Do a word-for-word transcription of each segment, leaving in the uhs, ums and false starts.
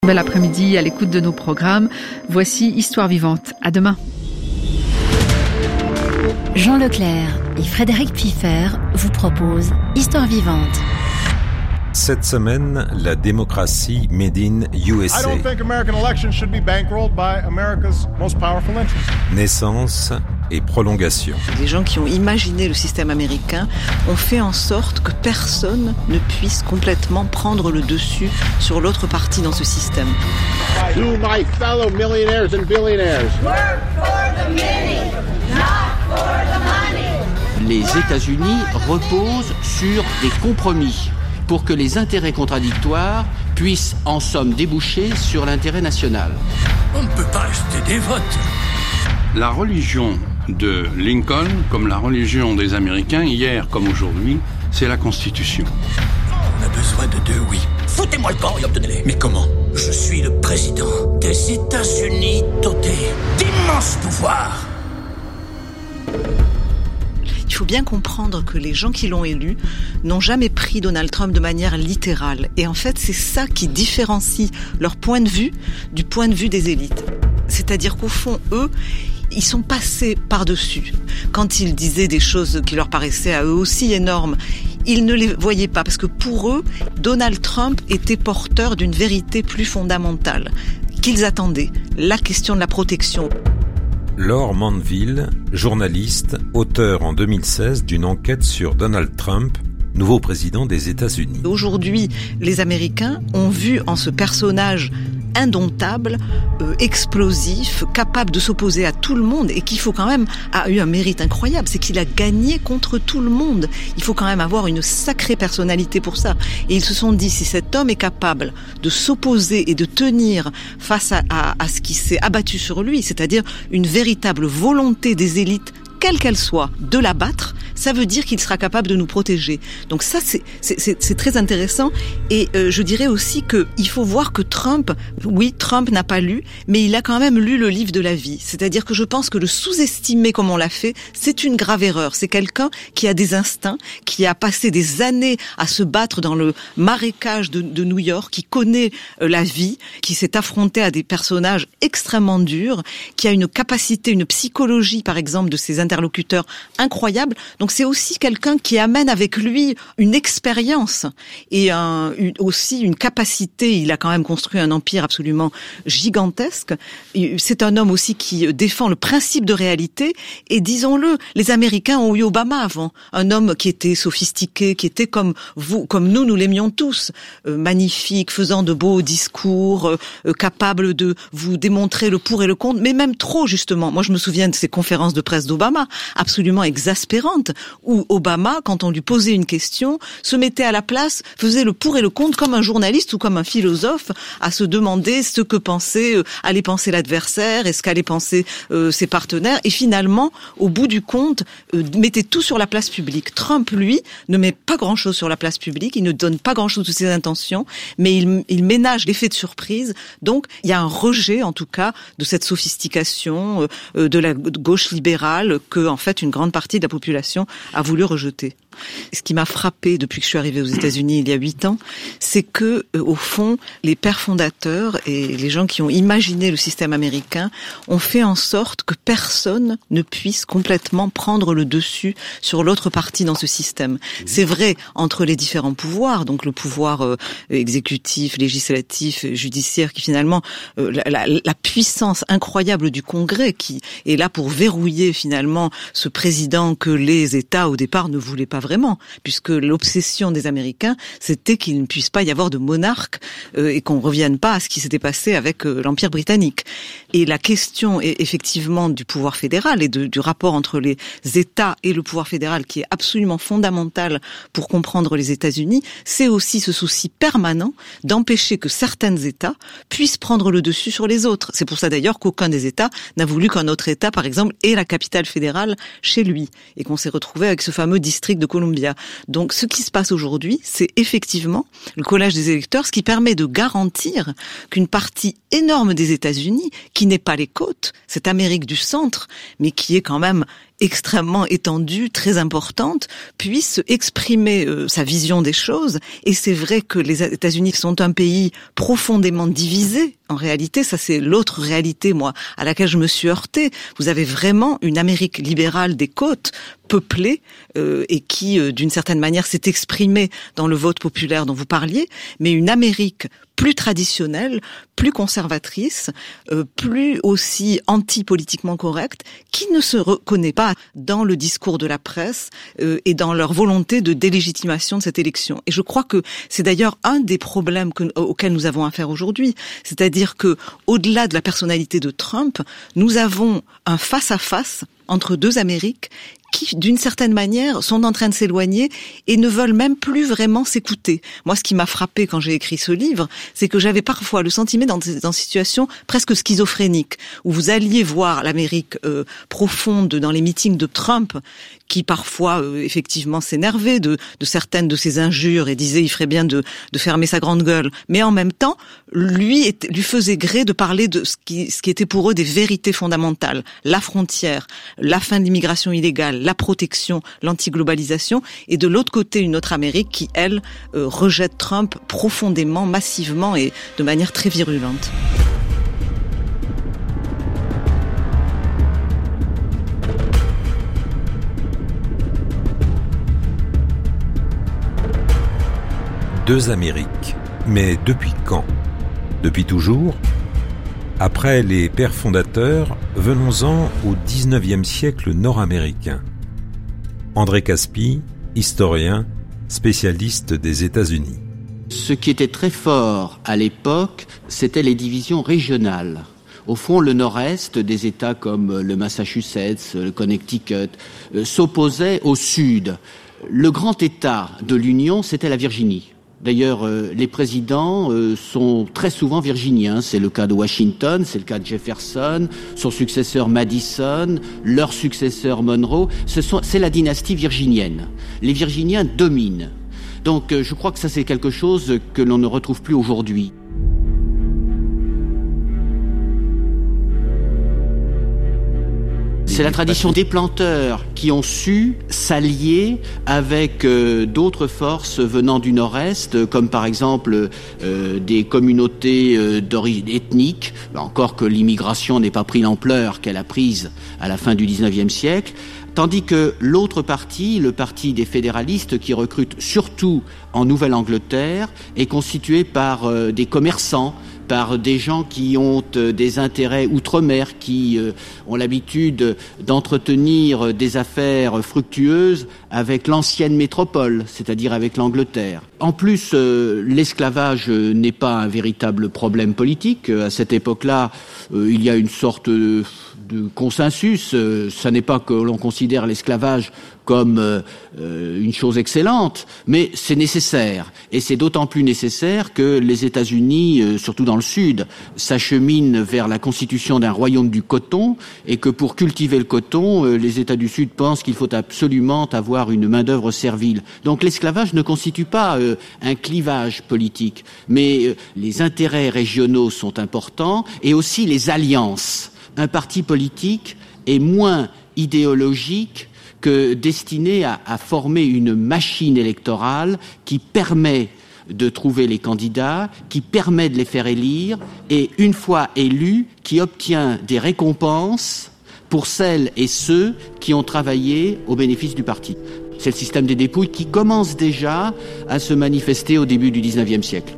Bel après-midi à l'écoute de nos programmes. Voici Histoire vivante. À demain. Jean Leclerc et Frédéric Piffer vous proposent Histoire vivante. Cette semaine, la démocratie made in U S A. I don't think American elections should be bankrolled by America's most powerful interests. Naissance et prolongation. Les gens qui ont imaginé le système américain ont fait en sorte que personne ne puisse complètement prendre le dessus sur l'autre partie dans ce système. To my fellow millionaires and billionaires. Work for the many, not for the money. Les États-Unis reposent sur des compromis pour que les intérêts contradictoires puissent en somme déboucher sur l'intérêt national. On ne peut pas acheter des votes. La religion de Lincoln, comme la religion des Américains, hier comme aujourd'hui, c'est la Constitution. On a besoin de deux oui. Foutez-moi le camp et obtenez-les. Mais comment ? Je suis le président des États-Unis doté d'immenses pouvoirs. Il faut bien comprendre que les gens qui l'ont élu n'ont jamais pris Donald Trump de manière littérale. Et en fait, c'est ça qui différencie leur point de vue du point de vue des élites. C'est-à-dire qu'au fond, eux, ils sont passés par-dessus. Quand ils disaient des choses qui leur paraissaient à eux aussi énormes, ils ne les voyaient pas. Parce que pour eux, Donald Trump était porteur d'une vérité plus fondamentale qu'ils attendaient. La question de la protection. Laure Manville, journaliste, auteur en deux mille seize d'une enquête sur Donald Trump, nouveau président des États-Unis. Aujourd'hui, les Américains ont vu en ce personnage indomptable, euh, explosif, capable de s'opposer à tout le monde et qui faut quand même a eu un mérite incroyable, c'est qu'il a gagné contre tout le monde. Il faut quand même avoir une sacrée personnalité pour ça. Et ils se sont dit, si cet homme est capable de s'opposer et de tenir face à, à, à ce qui s'est abattu sur lui, c'est-à-dire une véritable volonté des élites, quelle qu'elle soit, de l'abattre, ça veut dire qu'il sera capable de nous protéger. Donc ça, c'est, c'est, c'est, c'est très intéressant. Et euh, je dirais aussi que il faut voir que Trump, oui, Trump n'a pas lu, mais il a quand même lu le livre de la vie. C'est-à-dire que je pense que le sous-estimer comme on l'a fait, c'est une grave erreur. C'est quelqu'un qui a des instincts, qui a passé des années à se battre dans le marécage de, de New York, qui connaît euh, la vie, qui s'est affronté à des personnages extrêmement durs, qui a une capacité, une psychologie, par exemple, de ses interlocuteurs incroyable. Donc c'est aussi quelqu'un qui amène avec lui une expérience et un, une, aussi une capacité. Il a quand même construit un empire absolument gigantesque. C'est un homme aussi qui défend le principe de réalité. Et disons-le, les Américains ont eu Obama avant. Un homme qui était sophistiqué, qui était comme vous, comme nous, nous l'aimions tous. Euh, magnifique, faisant de beaux discours, euh, capable de vous démontrer le pour et le contre, mais même trop justement. Moi je me souviens de ces conférences de presse d'Obama, absolument exaspérante, où Obama, quand on lui posait une question, se mettait à la place, faisait le pour et le contre comme un journaliste ou comme un philosophe, à se demander ce que pensait, euh, allait penser l'adversaire, et ce qu'allaient penser euh, ses partenaires, et finalement, au bout du compte, euh, mettait tout sur la place publique. Trump, lui, ne met pas grand-chose sur la place publique, il ne donne pas grand-chose de ses intentions, mais il, il ménage l'effet de surprise. Donc, il y a un rejet, en tout cas, de cette sophistication euh, de la gauche libérale que, en fait, une grande partie de la population a voulu rejeter. Ce qui m'a frappé depuis que je suis arrivée aux États-Unis il y a huit ans, c'est que, euh, au fond, les pères fondateurs et les gens qui ont imaginé le système américain ont fait en sorte que personne ne puisse complètement prendre le dessus sur l'autre partie dans ce système. C'est vrai entre les différents pouvoirs, donc le pouvoir euh, exécutif, législatif, judiciaire, qui finalement, euh, la, la, la puissance incroyable du Congrès qui est là pour verrouiller finalement ce président que les États au départ ne voulaient pas vraiment, puisque l'obsession des Américains, c'était qu'il ne puisse pas y avoir de monarque euh, et qu'on ne revienne pas à ce qui s'était passé avec euh, l'Empire britannique. Et la question est effectivement du pouvoir fédéral et de, du rapport entre les États et le pouvoir fédéral qui est absolument fondamental pour comprendre les États-Unis, c'est aussi ce souci permanent d'empêcher que certains États puissent prendre le dessus sur les autres. C'est pour ça d'ailleurs qu'aucun des États n'a voulu qu'un autre État, par exemple, ait la capitale fédérale chez lui et qu'on s'est retrouvé avec ce fameux district de Columbia. Donc ce qui se passe aujourd'hui, c'est effectivement le collège des électeurs, ce qui permet de garantir qu'une partie énorme des États-Unis, qui n'est pas les côtes, cette Amérique du centre, mais qui est quand même extrêmement étendue, très importante, puisse exprimer euh, sa vision des choses. Et c'est vrai que les États-Unis sont un pays profondément divisé. En réalité, ça c'est l'autre réalité, moi, à laquelle je me suis heurtée. Vous avez vraiment une Amérique libérale des côtes, peuplée, euh, et qui, euh, d'une certaine manière, s'est exprimée dans le vote populaire dont vous parliez, mais une Amérique plus traditionnelle, plus conservatrice, euh, plus aussi anti-politiquement correcte, qui ne se reconnaît pas dans le discours de la presse euh, et dans leur volonté de délégitimation de cette élection. Et je crois que c'est d'ailleurs un des problèmes que, auxquels nous avons affaire aujourd'hui, c'est-à-dire que, au-delà de la personnalité de Trump, nous avons un face-à-face entre deux Amériques qui, d'une certaine manière, sont en train de s'éloigner et ne veulent même plus vraiment s'écouter. Moi, ce qui m'a frappé quand j'ai écrit ce livre, c'est que j'avais parfois le sentiment dans des situations presque schizophréniques, où vous alliez voir l'Amérique euh, profonde dans les meetings de Trump, qui parfois, euh, effectivement, s'énervait de, de certaines de ses injures et disait il ferait bien de, de fermer sa grande gueule. Mais en même temps, lui, était, lui faisait gré de parler de ce qui, ce qui était pour eux des vérités fondamentales. La frontière, la fin de l'immigration illégale, la protection, l'anti-globalisation, et de l'autre côté une autre Amérique qui, elle, euh, rejette Trump profondément, massivement et de manière très virulente. Deux Amériques. Mais depuis quand ? Depuis toujours ? Après les pères fondateurs, venons-en au dix-neuvième siècle nord-américain. André Caspi, historien, spécialiste des États-Unis. Ce qui était très fort à l'époque, c'était les divisions régionales. Au fond, le nord-est des États comme le Massachusetts, le Connecticut, euh, s'opposait au sud. Le grand État de l'Union, c'était la Virginie. D'ailleurs, euh, les présidents euh, sont très souvent virginiens. C'est le cas de Washington, c'est le cas de Jefferson, son successeur Madison, leur successeur Monroe. Ce sont, c'est la dynastie virginienne. Les Virginiens dominent. Donc, euh, je crois que ça, c'est quelque chose que l'on ne retrouve plus aujourd'hui. C'est la tradition des planteurs qui ont su s'allier avec euh, d'autres forces venant du nord-est, comme par exemple euh, des communautés euh, d'origine ethnique, encore que l'immigration n'ait pas pris l'ampleur qu'elle a prise à la fin du dix-neuvième siècle. Tandis que l'autre parti, le parti des fédéralistes, qui recrute surtout en Nouvelle-Angleterre, est constitué par euh, des commerçants, par des gens qui ont euh, des intérêts outre-mer, qui euh, ont l'habitude d'entretenir des affaires fructueuses avec l'ancienne métropole, c'est-à-dire avec l'Angleterre. En plus, euh, l'esclavage n'est pas un véritable problème politique. À cette époque-là, euh, il y a une sorte de, de consensus. Euh, ça n'est pas que l'on considère l'esclavage comme euh, une chose excellente, mais c'est nécessaire. Et c'est d'autant plus nécessaire que les États-Unis, euh, surtout dans le Sud, s'acheminent vers la constitution d'un royaume du coton, et que pour cultiver le coton, euh, les États du Sud pensent qu'il faut absolument avoir une main-d'œuvre servile. Donc l'esclavage ne constitue pas euh, un clivage politique, mais euh, les intérêts régionaux sont importants, et aussi les alliances. Un parti politique est moins idéologique que destiné à, à former une machine électorale qui permet de trouver les candidats, qui permet de les faire élire, et une fois élus, qui obtient des récompenses pour celles et ceux qui ont travaillé au bénéfice du parti. C'est le système des dépouilles qui commence déjà à se manifester au début du dix-neuvième siècle.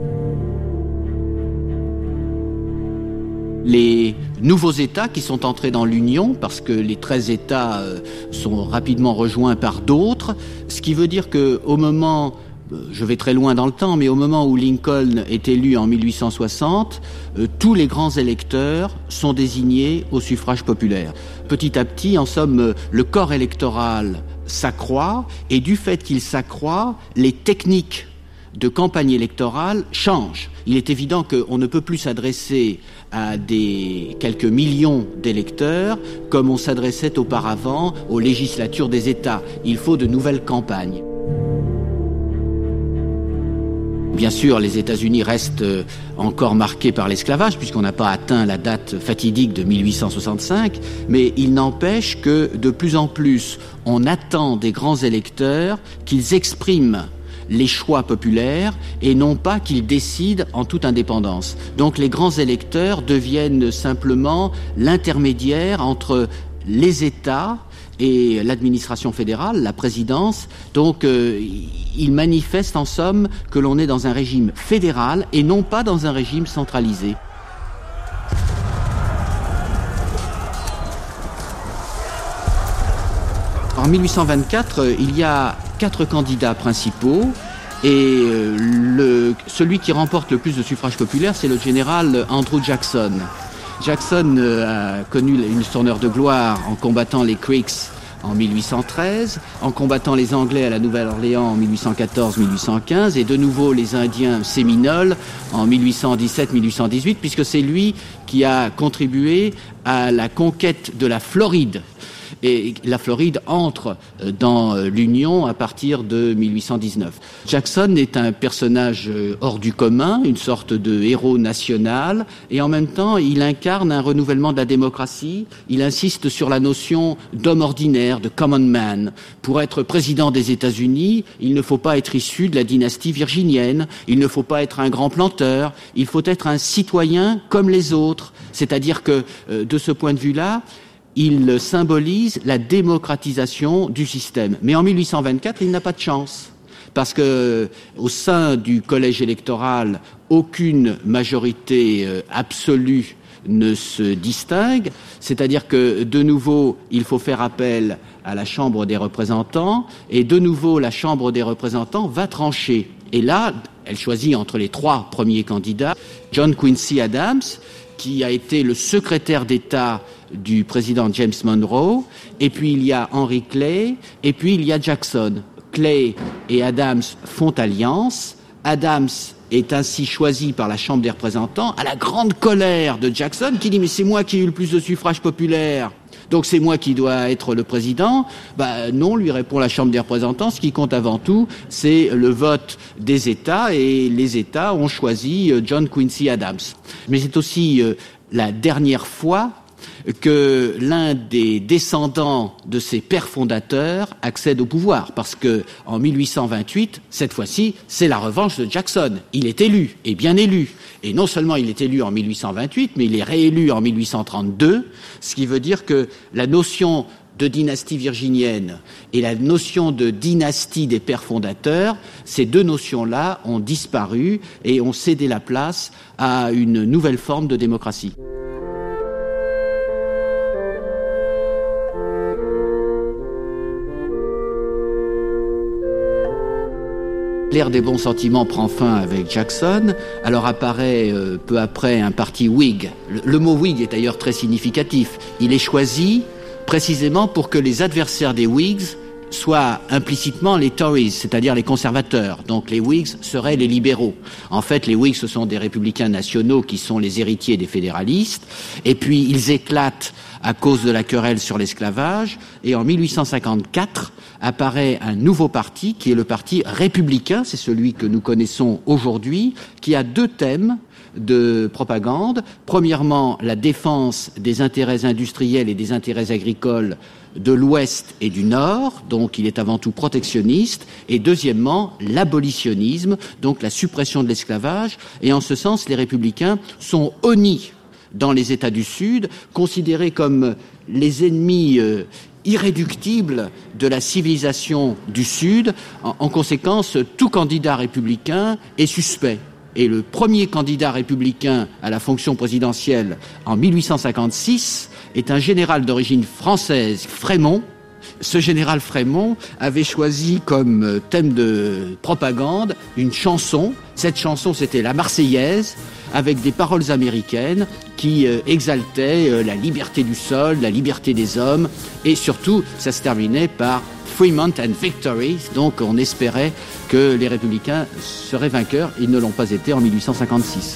Les nouveaux États qui sont entrés dans l'Union, parce que les treize États euh, sont rapidement rejoints par d'autres, ce qui veut dire que au moment, euh, je vais très loin dans le temps, mais au moment où Lincoln est élu en mille huit cent soixante, euh, tous les grands électeurs sont désignés au suffrage populaire. Petit à petit, en somme, euh, le corps électoral s'accroît, et du fait qu'il s'accroît, les techniques de campagne électorale changent. Il est évident qu'on ne peut plus s'adresser à des quelques millions d'électeurs comme on s'adressait auparavant aux législatures des États. Il faut de nouvelles campagnes. Bien sûr, les États-Unis restent encore marqués par l'esclavage, puisqu'on n'a pas atteint la date fatidique de mille huit cent soixante-cinq, mais il n'empêche que de plus en plus, on attend des grands électeurs qu'ils expriment les choix populaires et non pas qu'ils décident en toute indépendance. Donc les grands électeurs deviennent simplement l'intermédiaire entre les États et l'administration fédérale, la présidence. Donc euh, il manifeste en somme que l'on est dans un régime fédéral et non pas dans un régime centralisé. En mille huit cent vingt-quatre, il y a quatre candidats principaux et le, celui qui remporte le plus de suffrages populaires, c'est le général Andrew Jackson. Jackson a connu une tournure de gloire en combattant les Creeks en mille huit cent treize, en combattant les Anglais à la Nouvelle-Orléans en mille huit cent quatorze mille huit cent quinze et de nouveau les Indiens séminoles en mille huit cent dix-sept mille huit cent dix-huit, puisque c'est lui qui a contribué à la conquête de la Floride. Et la Floride entre dans l'Union à partir de mille huit cent dix-neuf. Jackson est un personnage hors du commun, une sorte de héros national, et en même temps, il incarne un renouvellement de la démocratie. Il insiste sur la notion d'homme ordinaire, de common man. Pour être président des États-Unis, il ne faut pas être issu de la dynastie virginienne, il ne faut pas être un grand planteur, il faut être un citoyen comme les autres. C'est-à-dire que, de ce point de vue-là, il symbolise la démocratisation du système. Mais en mille huit cent vingt-quatre, il n'a pas de chance. Parce que, au sein du collège électoral, aucune majorité absolue ne se distingue. C'est-à-dire que, de nouveau, il faut faire appel à la Chambre des représentants. Et de nouveau, la Chambre des représentants va trancher. Et là, elle choisit entre les trois premiers candidats, John Quincy Adams, qui a été le secrétaire d'État du président James Monroe, et puis il y a Henry Clay, et puis il y a Jackson. Clay et Adams font alliance. Adams est ainsi choisi par la Chambre des représentants, à la grande colère de Jackson, qui dit « mais c'est moi qui ai eu le plus de suffrages populaires, donc c'est moi qui dois être le président ». Bah non, lui répond la Chambre des représentants, ce qui compte avant tout, c'est le vote des États, et les États ont choisi John Quincy Adams. Mais c'est aussi euh, la dernière fois que l'un des descendants de ses pères fondateurs accède au pouvoir, parce que en mille huit cent vingt-huit, cette fois-ci, c'est la revanche de Jackson. Il est élu, et bien élu. Et non seulement il est élu en mille huit cent vingt-huit, mais il est réélu en mille huit cent trente-deux, ce qui veut dire que la notion de dynastie virginienne et la notion de dynastie des pères fondateurs, ces deux notions-là ont disparu et ont cédé la place à une nouvelle forme de démocratie. L'ère des bons sentiments prend fin avec Jackson. Alors apparaît euh, peu après un parti Whig. Le, le mot Whig est d'ailleurs très significatif. Il est choisi précisément pour que les adversaires des Whigs soient implicitement les Tories, c'est-à-dire les conservateurs. Donc les Whigs seraient les libéraux. En fait, les Whigs, ce sont des républicains nationaux qui sont les héritiers des fédéralistes. Et puis ils éclatent à cause de la querelle sur l'esclavage. Et en mille huit cent cinquante-quatre, apparaît un nouveau parti qui est le parti républicain, c'est celui que nous connaissons aujourd'hui, qui a deux thèmes de propagande. Premièrement, la défense des intérêts industriels et des intérêts agricoles de l'Ouest et du Nord, donc il est avant tout protectionniste, et deuxièmement, l'abolitionnisme, donc la suppression de l'esclavage, et en ce sens, les républicains sont honnis dans les États du Sud, considérés comme les ennemis euh, irréductible de la civilisation du Sud. En, en conséquence, tout candidat républicain est suspect. Et le premier candidat républicain à la fonction présidentielle en mille huit cent cinquante-six est un général d'origine française, Frémont. Ce général Frémont avait choisi comme thème de propagande une chanson. Cette chanson, c'était la Marseillaise, avec des paroles américaines qui euh, exaltaient euh, la liberté du sol, la liberté des hommes, et surtout, ça se terminait par Fremont and Victory. Donc on espérait que les républicains seraient vainqueurs. Ils ne l'ont pas été en mille huit cent cinquante-six.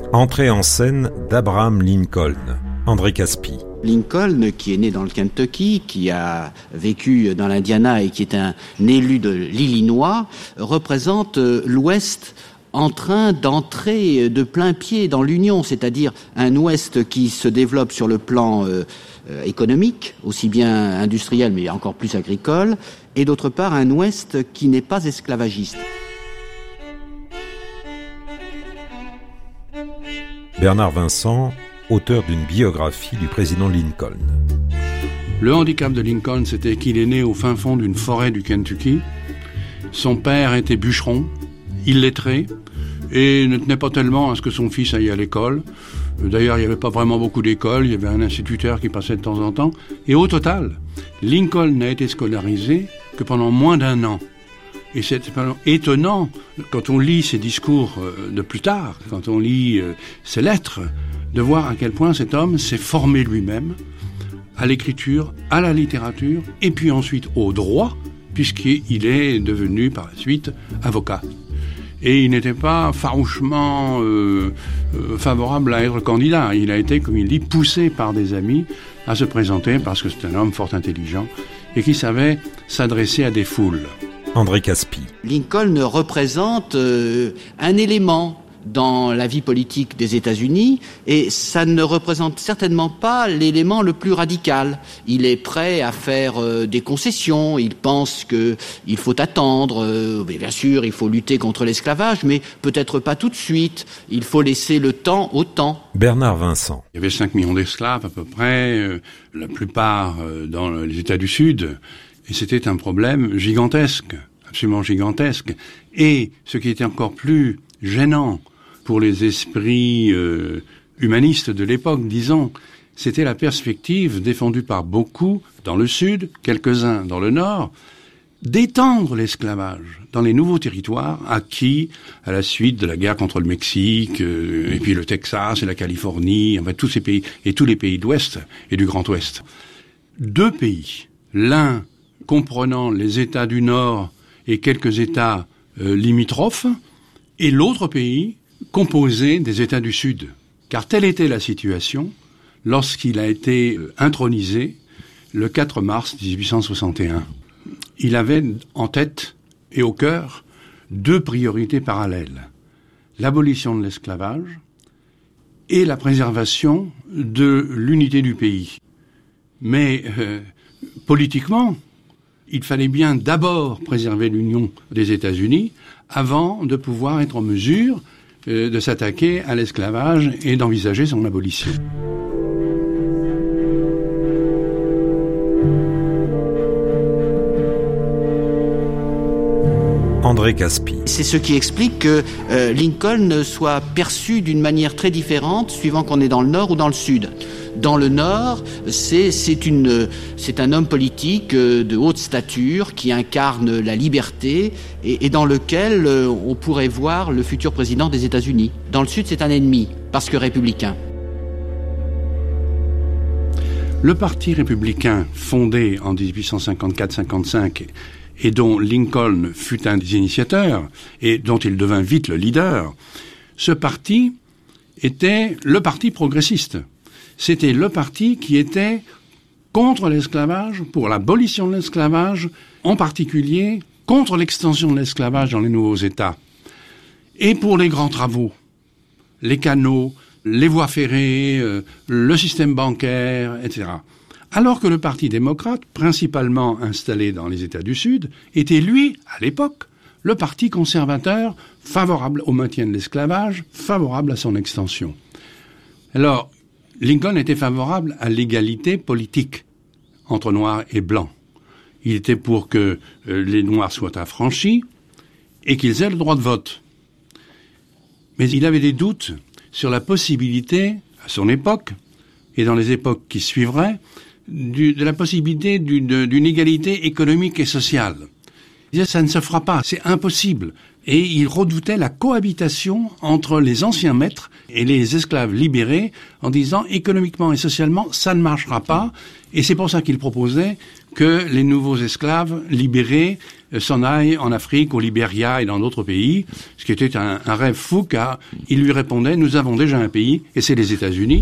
Entrée en scène d'Abraham Lincoln, André Caspi. Lincoln, qui est né dans le Kentucky, qui a vécu dans l'Indiana et qui est un élu de l'Illinois, représente l'Ouest en train d'entrer de plein pied dans l'Union, c'est-à-dire un Ouest qui se développe sur le plan euh, euh, économique, aussi bien industriel mais encore plus agricole, et d'autre part un Ouest qui n'est pas esclavagiste. Bernard Vincent, auteur d'une biographie du président Lincoln. Le handicap de Lincoln, c'était qu'il est né au fin fond d'une forêt du Kentucky. Son père était bûcheron, illettré, et ne tenait pas tellement à ce que son fils aille à l'école. D'ailleurs, il n'y avait pas vraiment beaucoup d'écoles, il y avait un instituteur qui passait de temps en temps. Et au total, Lincoln n'a été scolarisé que pendant moins d'un an. Et c'est étonnant, quand on lit ses discours de plus tard, quand on lit ses lettres, de voir à quel point cet homme s'est formé lui-même à l'écriture, à la littérature, et puis ensuite au droit, puisqu'il est devenu par la suite avocat. Et il n'était pas farouchement euh, euh, favorable à être candidat. Il a été, comme il dit, poussé par des amis à se présenter parce que c'est un homme fort intelligent et qui savait s'adresser à des foules. André Caspi. Lincoln représente euh, un élément dans la vie politique des États-Unis, et ça ne représente certainement pas l'élément le plus radical. Il est prêt à faire euh, des concessions, il pense qu'il faut attendre, euh, mais bien sûr il faut lutter contre l'esclavage, mais peut-être pas tout de suite, il faut laisser le temps au temps. Bernard Vincent. Il y avait cinq millions d'esclaves à peu près, euh, la plupart euh, dans les États du Sud, et c'était un problème gigantesque, absolument gigantesque. Et ce qui était encore plus gênant pour les esprits euh, humanistes de l'époque, disons, c'était la perspective défendue par beaucoup dans le Sud, quelques-uns dans le Nord, d'étendre l'esclavage dans les nouveaux territoires acquis à la suite de la guerre contre le Mexique, euh, et puis le Texas et la Californie, en fait tous ces pays, et tous les pays de l'Ouest et du Grand Ouest. Deux pays, l'un comprenant les États du Nord et quelques États euh, limitrophes, et l'autre pays composé des États du Sud. Car telle était la situation lorsqu'il a été intronisé le quatre mars dix-huit cent soixante et un. Il avait en tête et au cœur deux priorités parallèles. L'abolition de l'esclavage et la préservation de l'unité du pays. Mais euh, politiquement, il fallait bien d'abord préserver l'union des États-Unis avant de pouvoir être en mesure euh, de s'attaquer à l'esclavage et d'envisager son abolition. André Caspi. C'est ce qui explique que euh, Lincoln soit perçu d'une manière très différente suivant qu'on est dans le Nord ou dans le Sud. Dans le Nord, c'est, c'est, une, c'est un homme politique de haute stature qui incarne la liberté et, et dans lequel on pourrait voir le futur président des États-Unis. Dans le Sud, c'est un ennemi, parce que républicain. Le Parti républicain, fondé en dix-huit cent cinquante-quatre cinquante-cinq et dont Lincoln fut un des initiateurs et dont il devint vite le leader, ce parti était le parti progressiste. C'était le parti qui était contre l'esclavage, pour l'abolition de l'esclavage, en particulier contre l'extension de l'esclavage dans les nouveaux États. Et pour les grands travaux, les canaux, les voies ferrées, euh, le système bancaire, et cetera. Alors que le Parti démocrate, principalement installé dans les États du Sud, était lui, à l'époque, le parti conservateur favorable au maintien de l'esclavage, favorable à son extension. Alors, Lincoln était favorable à l'égalité politique entre Noirs et Blancs. Il était pour que euh, les Noirs soient affranchis et qu'ils aient le droit de vote. Mais il avait des doutes sur la possibilité, à son époque, et dans les époques qui suivraient, du, de la possibilité d'une, d'une égalité économique et sociale. Il disait, ça ne se fera pas, c'est impossible. Et il redoutait la cohabitation entre les anciens maîtres et les esclaves libérés en disant, économiquement et socialement, ça ne marchera pas. Et c'est pour ça qu'il proposait que les nouveaux esclaves libérés s'en aillent en Afrique, au Libéria et dans d'autres pays, ce qui était un, un rêve fou, car il lui répondait, nous avons déjà un pays, et c'est les États-Unis.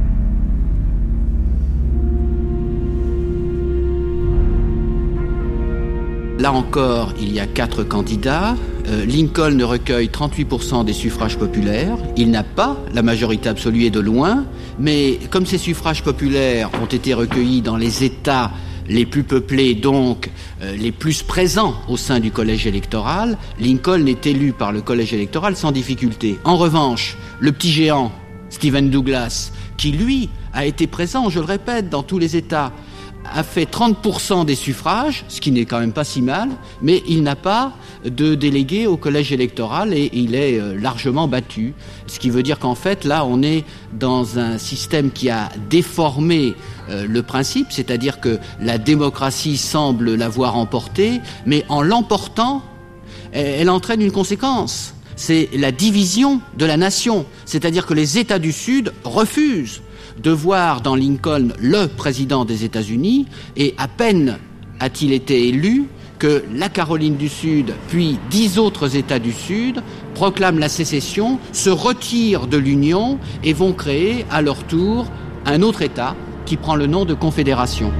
Là encore, il y a quatre candidats. Euh, Lincoln recueille trente-huit pour cent des suffrages populaires. Il n'a pas la majorité absolue et de loin, mais comme ces suffrages populaires ont été recueillis dans les États les plus peuplés, donc euh, les plus présents au sein du collège électoral, Lincoln est élu par le collège électoral sans difficulté. En revanche, le petit géant, Stephen Douglas, qui lui a été présent, je le répète, dans tous les États, a fait trente pour cent des suffrages, ce qui n'est quand même pas si mal, mais il n'a pas de délégué au collège électoral et il est largement battu. Ce qui veut dire qu'en fait, là, on est dans un système qui a déformé euh, le principe, c'est-à-dire que la démocratie semble l'avoir emporté, mais en l'emportant, elle entraîne une conséquence. C'est la division de la nation, c'est-à-dire que les États du Sud refusent de voir dans Lincoln le président des États-Unis, et à peine a-t-il été élu que la Caroline du Sud, puis dix autres États du Sud, proclament la sécession, se retirent de l'Union et vont créer à leur tour un autre État qui prend le nom de Confédération.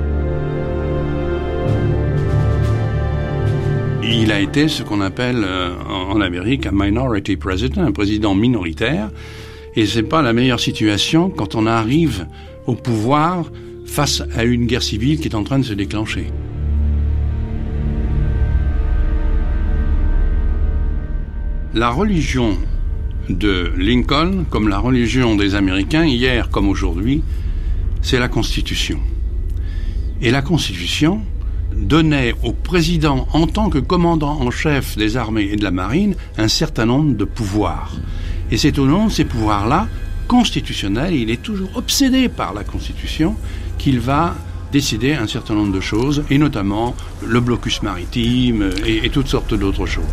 Il a été ce qu'on appelle euh, en Amérique un minority president, un président minoritaire. Et c'est pas la meilleure situation quand on arrive au pouvoir face à une guerre civile qui est en train de se déclencher. La religion de Lincoln, comme la religion des Américains, hier comme aujourd'hui, c'est la Constitution. Et la Constitution donnait au président, en tant que commandant en chef des armées et de la marine, un certain nombre de pouvoirs. Et c'est au nom de ces pouvoirs-là, constitutionnels, et il est toujours obsédé par la Constitution, qu'il va décider un certain nombre de choses, et notamment le blocus maritime et, et toutes sortes d'autres choses.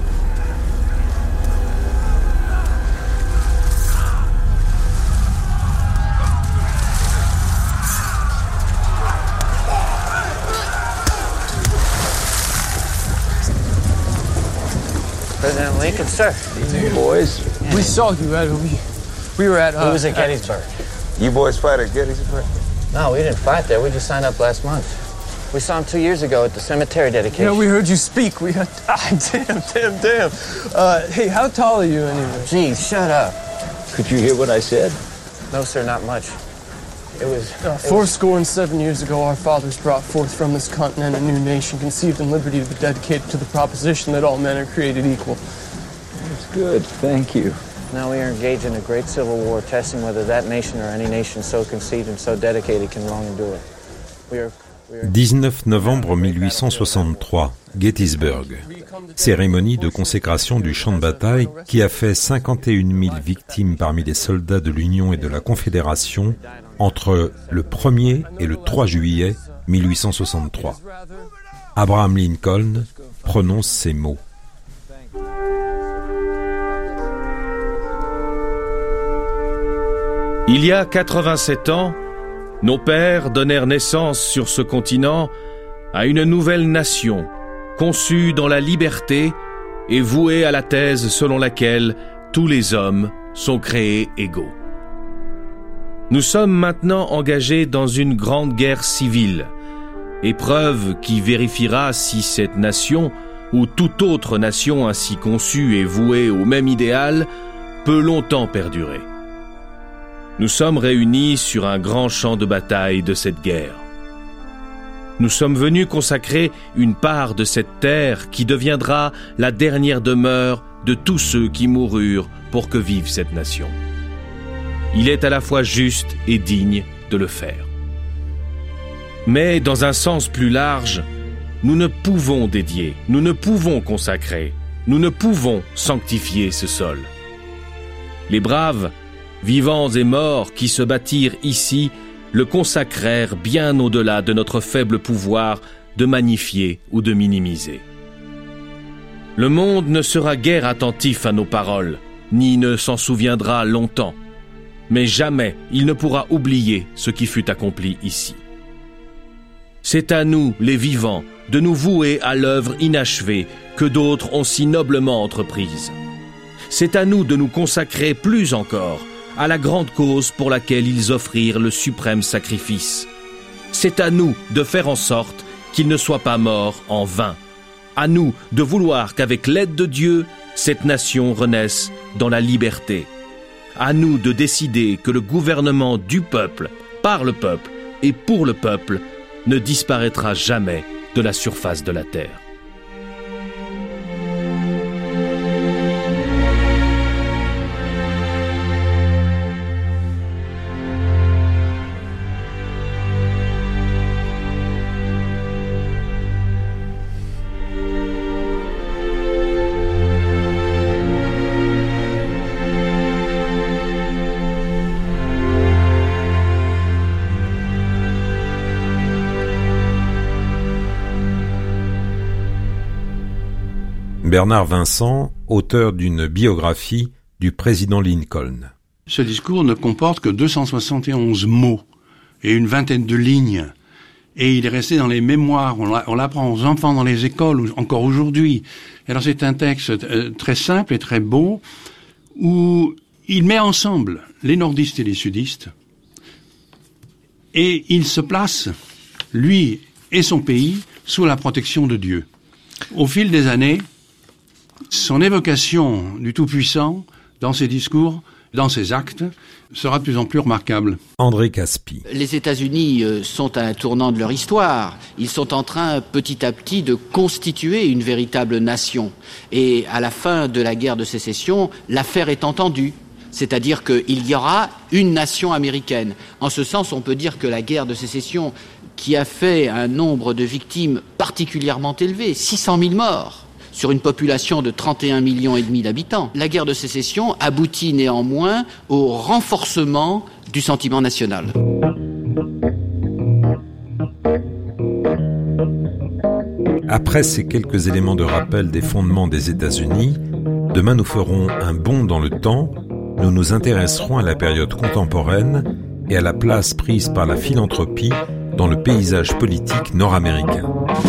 President Lincoln, sir. You boys. Yeah. We saw you at we, we were at. Uh, we was at Gettysburg. You boys fight at Gettysburg? No, we didn't fight there. We just signed up last month. We saw him two years ago at the cemetery dedication. Yeah, we heard you speak. We had. Ah, damn, damn, damn. Uh, hey, how tall are you anyway? Geez, shut up. Could you hear what I said? No, sir, not much. It was... Uh, it four was... score and seven years ago, our fathers brought forth from this continent a new nation, conceived in liberty to be dedicated to the proposition that all men are created equal. That's good, thank you. Now we are engaged in a great civil war, testing whether that nation or any nation so conceived and so dedicated can long endure. We are... dix-neuf novembre mille huit cent soixante-trois, Gettysburg. Cérémonie de consécration du champ de bataille qui a fait cinquante et une mille victimes parmi les soldats de l'Union et de la Confédération entre le premier et le trois juillet mille huit cent soixante-trois. Abraham Lincoln prononce ces mots. Il y a quatre-vingt-sept ans, nos pères donnèrent naissance sur ce continent à une nouvelle nation, conçue dans la liberté et vouée à la thèse selon laquelle tous les hommes sont créés égaux. Nous sommes maintenant engagés dans une grande guerre civile, épreuve qui vérifiera si cette nation, ou toute autre nation ainsi conçue et vouée au même idéal, peut longtemps perdurer. Nous sommes réunis sur un grand champ de bataille de cette guerre. Nous sommes venus consacrer une part de cette terre qui deviendra la dernière demeure de tous ceux qui moururent pour que vive cette nation. Il est à la fois juste et digne de le faire. Mais dans un sens plus large, nous ne pouvons dédier, nous ne pouvons consacrer, nous ne pouvons sanctifier ce sol. Les braves, vivants et morts qui se battirent ici, le consacrèrent bien au-delà de notre faible pouvoir de magnifier ou de minimiser. Le monde ne sera guère attentif à nos paroles, ni ne s'en souviendra longtemps. Mais jamais il ne pourra oublier ce qui fut accompli ici. C'est à nous, les vivants, de nous vouer à l'œuvre inachevée que d'autres ont si noblement entreprise. C'est à nous de nous consacrer plus encore à la grande cause pour laquelle ils offrirent le suprême sacrifice. C'est à nous de faire en sorte qu'ils ne soient pas morts en vain. À nous de vouloir qu'avec l'aide de Dieu, cette nation renaisse dans la liberté. À nous de décider que le gouvernement du peuple, par le peuple et pour le peuple, ne disparaîtra jamais de la surface de la terre. Bernard Vincent, auteur d'une biographie du président Lincoln. Ce discours ne comporte que deux cent soixante et onze mots et une vingtaine de lignes. Et il est resté dans les mémoires, on l'apprend aux enfants dans les écoles, encore aujourd'hui. Alors c'est un texte très simple et très beau, où il met ensemble les nordistes et les sudistes, et il se place, lui et son pays, sous la protection de Dieu. Au fil des années, son évocation du Tout-Puissant, dans ses discours, dans ses actes, sera de plus en plus remarquable. André Caspi. Les États-Unis sont à un tournant de leur histoire. Ils sont en train, petit à petit, de constituer une véritable nation. Et à la fin de la guerre de sécession, l'affaire est entendue. C'est-à-dire qu'il y aura une nation américaine. En ce sens, on peut dire que la guerre de sécession, qui a fait un nombre de victimes particulièrement élevé, six cent mille morts, sur une population de trente et un millions et demi d'habitants. La guerre de sécession aboutit néanmoins au renforcement du sentiment national. Après ces quelques éléments de rappel des fondements des États-Unis, demain nous ferons un bond dans le temps. Nous nous intéresserons à la période contemporaine et à la place prise par la philanthropie dans le paysage politique nord-américain.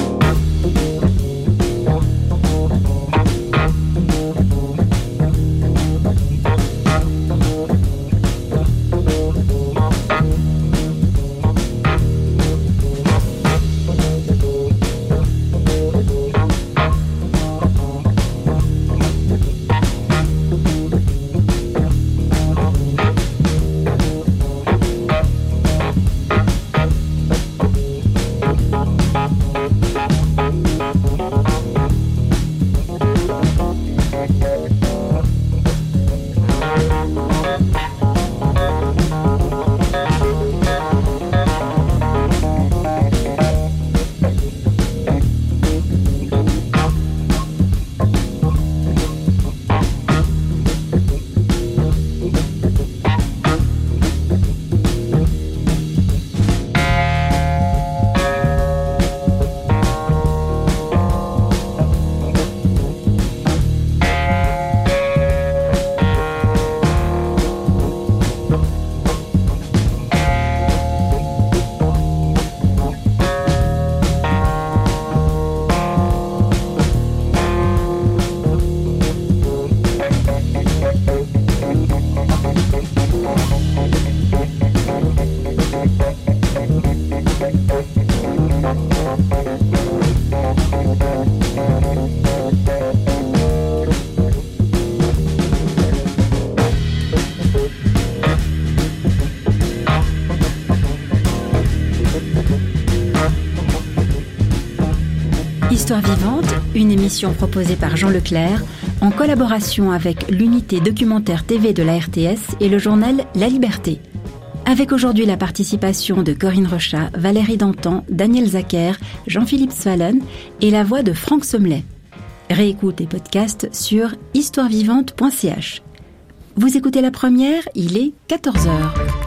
Histoire vivante, une émission proposée par Jean Leclerc en collaboration avec l'unité documentaire T V de la R T S et le journal La Liberté. Avec aujourd'hui la participation de Corinne Rochat, Valérie Dantan, Daniel Zacher, Jean-Philippe Svalen et la voix de Franck Sommelet. Réécoute et podcast sur histoire vivante point c h. Vous écoutez la première, il est quatorze heures.